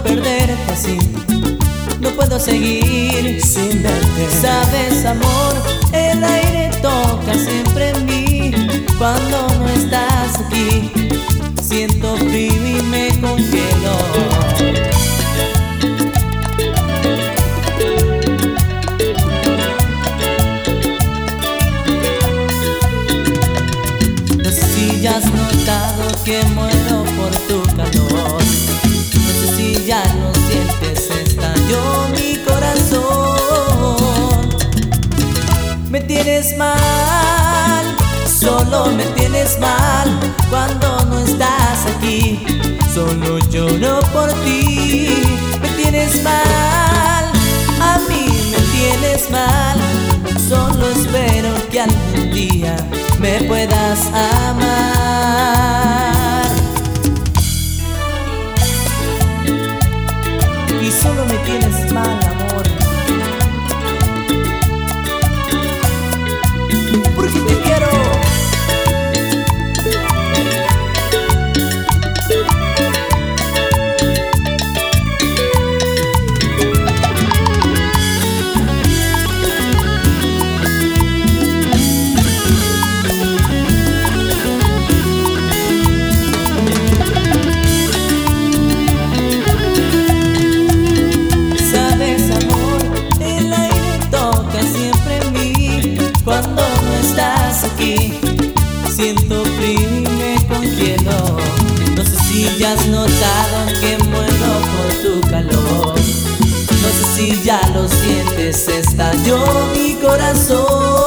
perderte así, no puedo seguir sin verte. Sabes, amor, el aire toca siempre en mí. Cuando no estás aquí, siento frío y me congelo. No sé si ya has notado que muero por tu calor. No sé si ya lo sientes, estalló mi corazón. Me tienes mal, solo me tienes mal. Cuando no estás aquí, solo lloro por ti. Me tienes mal, a mí me tienes mal. Solo espero que algún día me puedas amar. Y solo me tienes mal, amor, porque te quiero. Cuando no estás aquí, siento frío y me congelo. No sé si ya has notado que muero por tu calor. No sé si ya lo sientes, estalló mi corazón.